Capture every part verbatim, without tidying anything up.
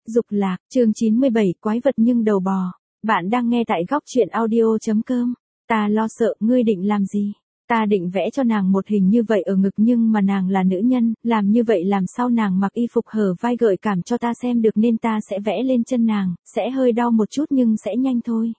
Dục lạc, chương chín mươi bảy, quái vật nhưng đầu bò. Bạn đang nghe tại góc truyện audio.com. Ta lo sợ, ngươi định làm gì? Ta định vẽ cho nàng một hình như vậy ở ngực nhưng mà nàng là nữ nhân, làm như vậy làm sao nàng mặc y phục hở vai gợi cảm cho ta xem được nên ta sẽ vẽ lên chân nàng, sẽ hơi đau một chút nhưng sẽ nhanh thôi.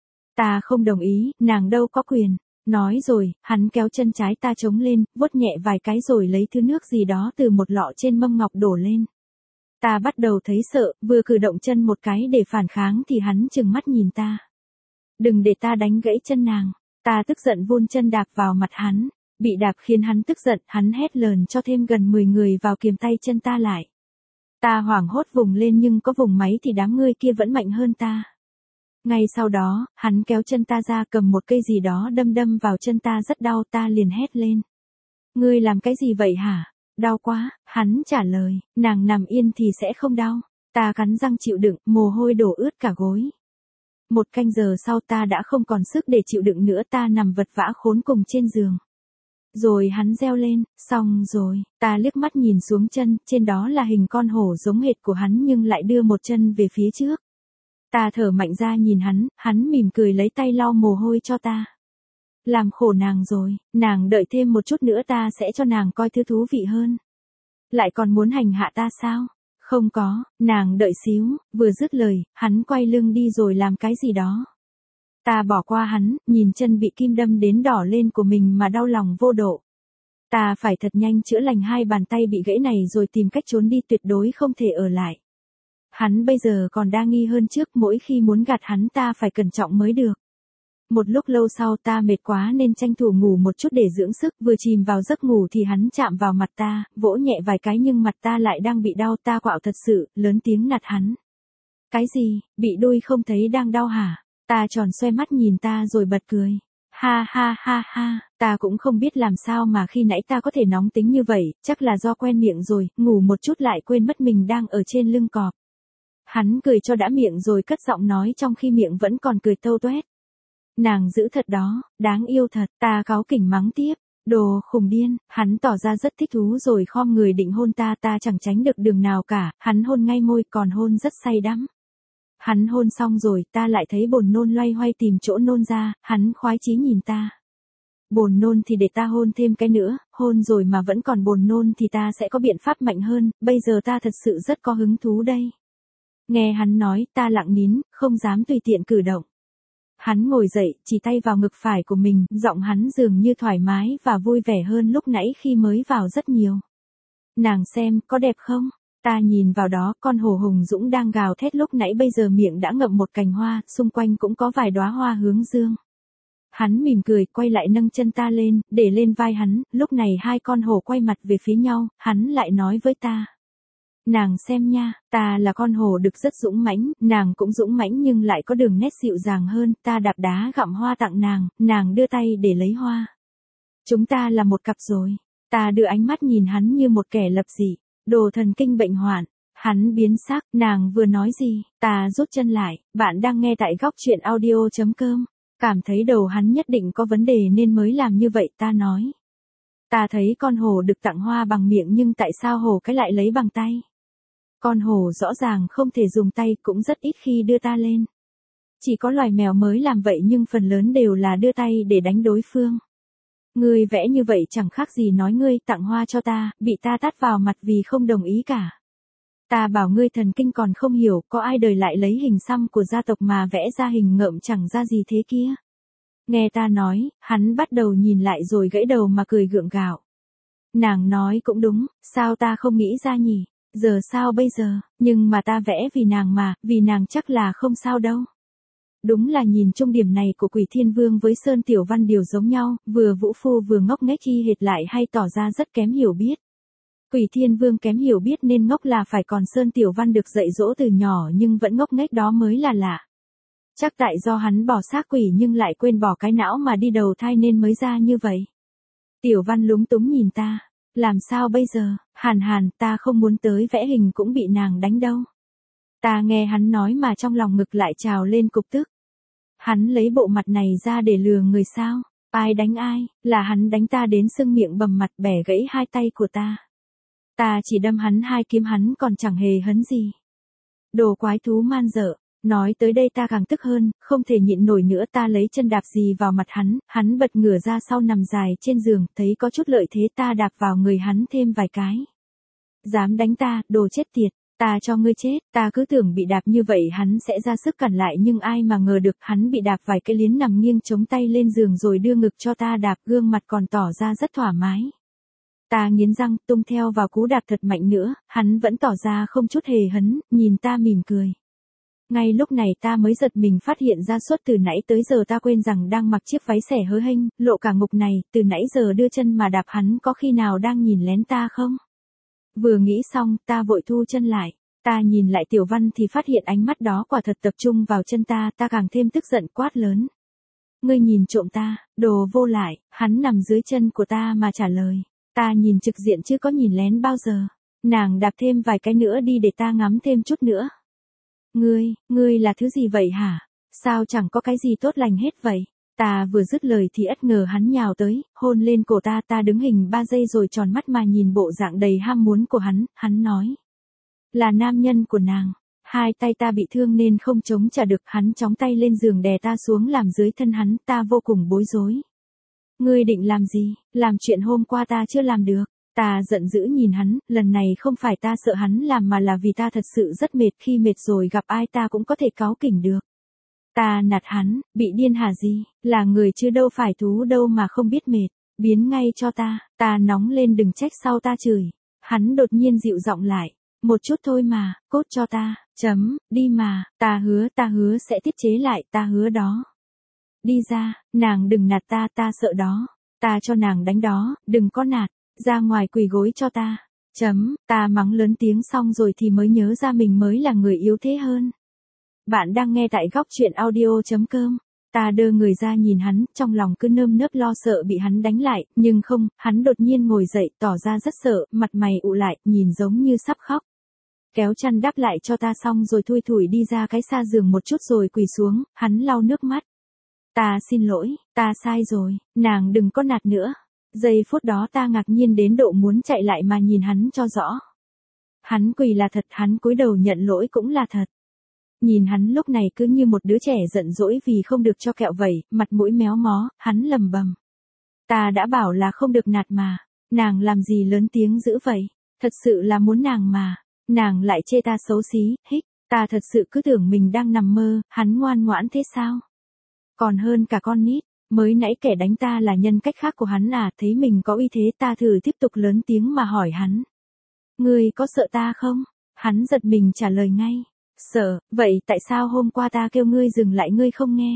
Ta không đồng ý, nàng đâu có quyền. Nói rồi, hắn kéo chân trái ta trống lên, vuốt nhẹ vài cái rồi lấy thứ nước gì đó từ một lọ trên mâm ngọc đổ lên. Ta bắt đầu thấy sợ, vừa cử động chân một cái để phản kháng thì hắn trừng mắt nhìn ta. Đừng để ta đánh gãy chân nàng. Ta tức giận vươn chân đạp vào mặt hắn. Bị đạp khiến hắn tức giận, hắn hét lớn cho thêm gần mười người vào kiềm tay chân ta lại. Ta hoảng hốt vùng lên nhưng có vùng máy thì đám ngươi kia vẫn mạnh hơn ta. Ngay sau đó, hắn kéo chân ta ra cầm một cây gì đó đâm đâm vào chân ta rất đau, ta liền hét lên. Ngươi làm cái gì vậy hả? Đau quá, hắn trả lời, nàng nằm yên thì sẽ không đau. Ta cắn răng chịu đựng, mồ hôi đổ ướt cả gối. Một canh giờ sau ta đã không còn sức để chịu đựng nữa, ta nằm vật vã khốn cùng trên giường. Rồi hắn reo lên, xong rồi, ta liếc mắt nhìn xuống chân, trên đó là hình con hổ giống hệt của hắn nhưng lại đưa một chân về phía trước. Ta thở mạnh ra nhìn hắn, hắn mỉm cười lấy tay lau mồ hôi cho ta. Làm khổ nàng rồi, nàng đợi thêm một chút nữa ta sẽ cho nàng coi thứ thú vị hơn. Lại còn muốn hành hạ ta sao? Không có, nàng đợi xíu, vừa dứt lời, hắn quay lưng đi rồi làm cái gì đó. Ta bỏ qua hắn, nhìn chân bị kim đâm đến đỏ lên của mình mà đau lòng vô độ. Ta phải thật nhanh chữa lành hai bàn tay bị gãy này rồi tìm cách trốn đi, tuyệt đối không thể ở lại. Hắn bây giờ còn đa nghi hơn trước, mỗi khi muốn gạt hắn ta phải cẩn trọng mới được. Một lúc lâu sau ta mệt quá nên tranh thủ ngủ một chút để dưỡng sức, vừa chìm vào giấc ngủ thì hắn chạm vào mặt ta, vỗ nhẹ vài cái nhưng mặt ta lại đang bị đau, ta quạo thật sự, lớn tiếng nạt hắn. Cái gì, bị đôi không thấy đang đau hả? Ta tròn xoe mắt nhìn ta rồi bật cười. Ha ha ha ha, ta cũng không biết làm sao mà khi nãy ta có thể nóng tính như vậy, chắc là do quen miệng rồi, ngủ một chút lại quên mất mình đang ở trên lưng cọp. Hắn cười cho đã miệng rồi cất giọng nói trong khi miệng vẫn còn cười tâu toét. Nàng giữ thật đó, đáng yêu thật, ta cáu kỉnh mắng tiếp. Đồ khùng điên, hắn tỏ ra rất thích thú rồi khom người định hôn ta, ta chẳng tránh được đường nào cả, hắn hôn ngay môi còn hôn rất say đắm. Hắn hôn xong rồi, ta lại thấy buồn nôn loay hoay tìm chỗ nôn ra, hắn khoái chí nhìn ta. Buồn nôn thì để ta hôn thêm cái nữa, hôn rồi mà vẫn còn buồn nôn thì ta sẽ có biện pháp mạnh hơn, bây giờ ta thật sự rất có hứng thú đây. Nghe hắn nói, ta lặng nín, không dám tùy tiện cử động. Hắn ngồi dậy, chỉ tay vào ngực phải của mình, giọng hắn dường như thoải mái và vui vẻ hơn lúc nãy khi mới vào rất nhiều. Nàng xem, có đẹp không? Ta nhìn vào đó, con hổ hùng dũng đang gào thét lúc nãy bây giờ miệng đã ngậm một cành hoa, xung quanh cũng có vài đóa hoa hướng dương. Hắn mỉm cười, quay lại nâng chân ta lên, để lên vai hắn, lúc này hai con hổ quay mặt về phía nhau, hắn lại nói với ta. Nàng xem nha, ta là con hổ đực rất dũng mãnh, nàng cũng dũng mãnh nhưng lại có đường nét dịu dàng hơn, ta đạp đá gặm hoa tặng nàng, nàng đưa tay để lấy hoa. Chúng ta là một cặp rồi. Ta đưa ánh mắt nhìn hắn như một kẻ lập dị, đồ thần kinh bệnh hoạn. Hắn biến sắc, nàng vừa nói gì? Ta rút chân lại, bạn đang nghe tại góc truyện audio.com. Cảm thấy đầu hắn nhất định có vấn đề nên mới làm như vậy, ta nói. Ta thấy con hổ được tặng hoa bằng miệng nhưng tại sao hổ cái lại lấy bằng tay? Con hổ rõ ràng không thể dùng tay, cũng rất ít khi đưa ta lên. Chỉ có loài mèo mới làm vậy nhưng phần lớn đều là đưa tay để đánh đối phương. Ngươi vẽ như vậy chẳng khác gì nói ngươi tặng hoa cho ta, bị ta tát vào mặt vì không đồng ý cả. Ta bảo ngươi thần kinh còn không hiểu, có ai đời lại lấy hình xăm của gia tộc mà vẽ ra hình ngợm chẳng ra gì thế kia. Nghe ta nói, hắn bắt đầu nhìn lại rồi gãy đầu mà cười gượng gạo. Nàng nói cũng đúng, sao ta không nghĩ ra nhỉ? Giờ sao bây giờ, nhưng mà ta vẽ vì nàng mà, vì nàng chắc là không sao đâu. Đúng là nhìn chung điểm này của Quỷ Thiên Vương với Sơn Tiểu Văn đều giống nhau, vừa vũ phu vừa ngốc nghếch y hệt lại hay tỏ ra rất kém hiểu biết. Quỷ Thiên Vương kém hiểu biết nên ngốc là phải, còn Sơn Tiểu Văn được dạy dỗ từ nhỏ nhưng vẫn ngốc nghếch đó mới là lạ. Chắc tại do hắn bỏ xác quỷ nhưng lại quên bỏ cái não mà đi đầu thai nên mới ra như vậy. Tiểu Văn lúng túng nhìn ta. Làm sao bây giờ? Hàn Hàn, ta không muốn tới vẽ hình cũng bị nàng đánh đâu. Ta nghe hắn nói mà trong lòng ngực lại trào lên cục tức. Hắn lấy bộ mặt này ra để lừa người sao? Ai đánh ai? Là hắn đánh ta đến sưng miệng bầm mặt, bẻ gãy hai tay của ta. Ta chỉ đâm hắn hai kiếm, hắn còn chẳng hề hấn gì. Đồ quái thú man dợ. Nói tới đây ta càng tức hơn, không thể nhịn nổi nữa, ta lấy chân đạp dì vào mặt hắn, hắn bật ngửa ra sau nằm dài trên giường, thấy có chút lợi thế ta đạp vào người hắn thêm vài cái. Dám đánh ta, đồ chết tiệt, ta cho ngươi chết, ta cứ tưởng bị đạp như vậy hắn sẽ ra sức cản lại nhưng ai mà ngờ được hắn bị đạp vài cái liến nằm nghiêng chống tay lên giường rồi đưa ngực cho ta đạp, gương mặt còn tỏ ra rất thoải mái. Ta nghiến răng, tung theo vào cú đạp thật mạnh nữa, hắn vẫn tỏ ra không chút hề hấn, nhìn ta mỉm cười. Ngay lúc này ta mới giật mình phát hiện ra suốt từ nãy tới giờ ta quên rằng đang mặc chiếc váy xẻ hớ hênh, lộ cả ngục này, từ nãy giờ đưa chân mà đạp hắn có khi nào đang nhìn lén ta không? Vừa nghĩ xong, ta vội thu chân lại. Ta nhìn lại Tiểu Văn thì phát hiện ánh mắt đó quả thật tập trung vào chân ta, ta càng thêm tức giận quát lớn. Ngươi nhìn trộm ta, đồ vô lại, hắn nằm dưới chân của ta mà trả lời. Ta nhìn trực diện chứ có nhìn lén bao giờ. Nàng đạp thêm vài cái nữa đi để ta ngắm thêm chút nữa. Ngươi, ngươi là thứ gì vậy hả? Sao chẳng có cái gì tốt lành hết vậy? Ta vừa dứt lời thì ất ngờ hắn nhào tới, hôn lên cổ ta, ta đứng hình ba giây rồi tròn mắt mà nhìn bộ dạng đầy ham muốn của hắn, hắn nói. Là nam nhân của nàng. Hai tay ta bị thương nên không chống trả được, hắn chóng tay lên giường đè ta xuống làm dưới thân hắn, ta vô cùng bối rối. Ngươi định làm gì? Làm chuyện hôm qua ta chưa làm được. Ta giận dữ nhìn hắn, lần này không phải ta sợ hắn làm mà là vì ta thật sự rất mệt, khi mệt rồi gặp ai ta cũng có thể cáu kỉnh được. Ta nạt hắn, bị điên hả gì, là người chứ đâu phải thú đâu mà không biết mệt, biến ngay cho ta, ta nóng lên đừng trách sau ta chửi. Hắn đột nhiên dịu giọng lại, một chút thôi mà, cốt cho ta, chấm, đi mà, ta hứa, ta hứa sẽ tiết chế lại, ta hứa đó. Đi ra, nàng đừng nạt ta, ta sợ đó, ta cho nàng đánh đó, đừng có nạt. Ra ngoài quỳ gối cho ta. Chấm, ta mắng lớn tiếng xong rồi thì mới nhớ ra mình mới là người yếu thế hơn. Bạn đang nghe tại góc truyện audio chấm com. Ta đơ người ra nhìn hắn, trong lòng cứ nơm nớp lo sợ bị hắn đánh lại, nhưng không, hắn đột nhiên ngồi dậy, tỏ ra rất sợ, mặt mày ụ lại, nhìn giống như sắp khóc. Kéo chăn đắp lại cho ta xong rồi thui thủi đi ra cái xa giường một chút rồi quỳ xuống, hắn lau nước mắt. Ta xin lỗi, ta sai rồi, nàng đừng có nạt nữa. Giây phút đó ta ngạc nhiên đến độ muốn chạy lại mà nhìn hắn cho rõ. Hắn quỳ là thật, hắn cúi đầu nhận lỗi cũng là thật. Nhìn hắn lúc này cứ như một đứa trẻ giận dỗi vì không được cho kẹo vậy, mặt mũi méo mó, hắn lầm bầm. Ta đã bảo là không được nạt mà, nàng làm gì lớn tiếng dữ vậy, thật sự là muốn nàng mà, nàng lại chê ta xấu xí, hích, ta thật sự cứ tưởng mình đang nằm mơ, hắn ngoan ngoãn thế sao? Còn hơn cả con nít. Mới nãy kẻ đánh ta là nhân cách khác của hắn à, thấy mình có uy thế ta thử tiếp tục lớn tiếng mà hỏi hắn. Ngươi có sợ ta không? Hắn giật mình trả lời ngay. Sợ, vậy tại sao hôm qua ta kêu ngươi dừng lại ngươi không nghe?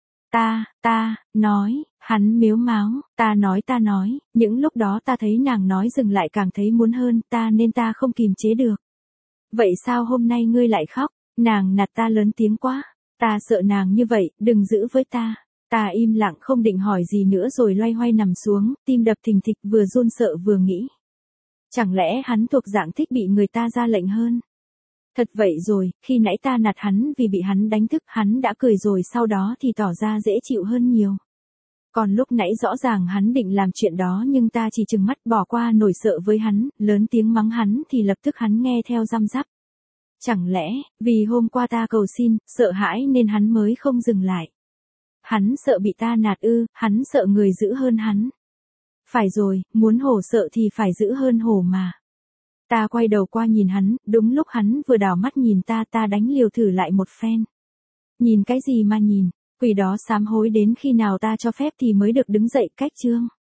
Ta, ta, nói, hắn mếu máo, ta nói ta nói, những lúc đó ta thấy nàng nói dừng lại càng thấy muốn hơn ta nên ta không kìm chế được. Vậy sao hôm nay ngươi lại khóc, nàng nạt ta lớn tiếng quá, ta sợ nàng như vậy, đừng giữ với ta. Ta im lặng không định hỏi gì nữa rồi loay hoay nằm xuống, tim đập thình thịch vừa run sợ vừa nghĩ. Chẳng lẽ hắn thuộc dạng thích bị người ta ra lệnh hơn? Thật vậy rồi, khi nãy ta nạt hắn vì bị hắn đánh thức, hắn đã cười rồi sau đó thì tỏ ra dễ chịu hơn nhiều. Còn lúc nãy rõ ràng hắn định làm chuyện đó nhưng ta chỉ trừng mắt bỏ qua nổi sợ với hắn, lớn tiếng mắng hắn thì lập tức hắn nghe theo răm rắp. Chẳng lẽ, vì hôm qua ta cầu xin, sợ hãi nên hắn mới không dừng lại. Hắn sợ bị ta nạt ư, hắn sợ người dữ hơn hắn. Phải rồi, muốn hổ sợ thì phải dữ hơn hổ mà. Ta quay đầu qua nhìn hắn, đúng lúc hắn vừa đảo mắt nhìn ta ta đánh liều thử lại một phen. Nhìn cái gì mà nhìn, quỷ đó sám hối đến khi nào ta cho phép thì mới được đứng dậy cách chương.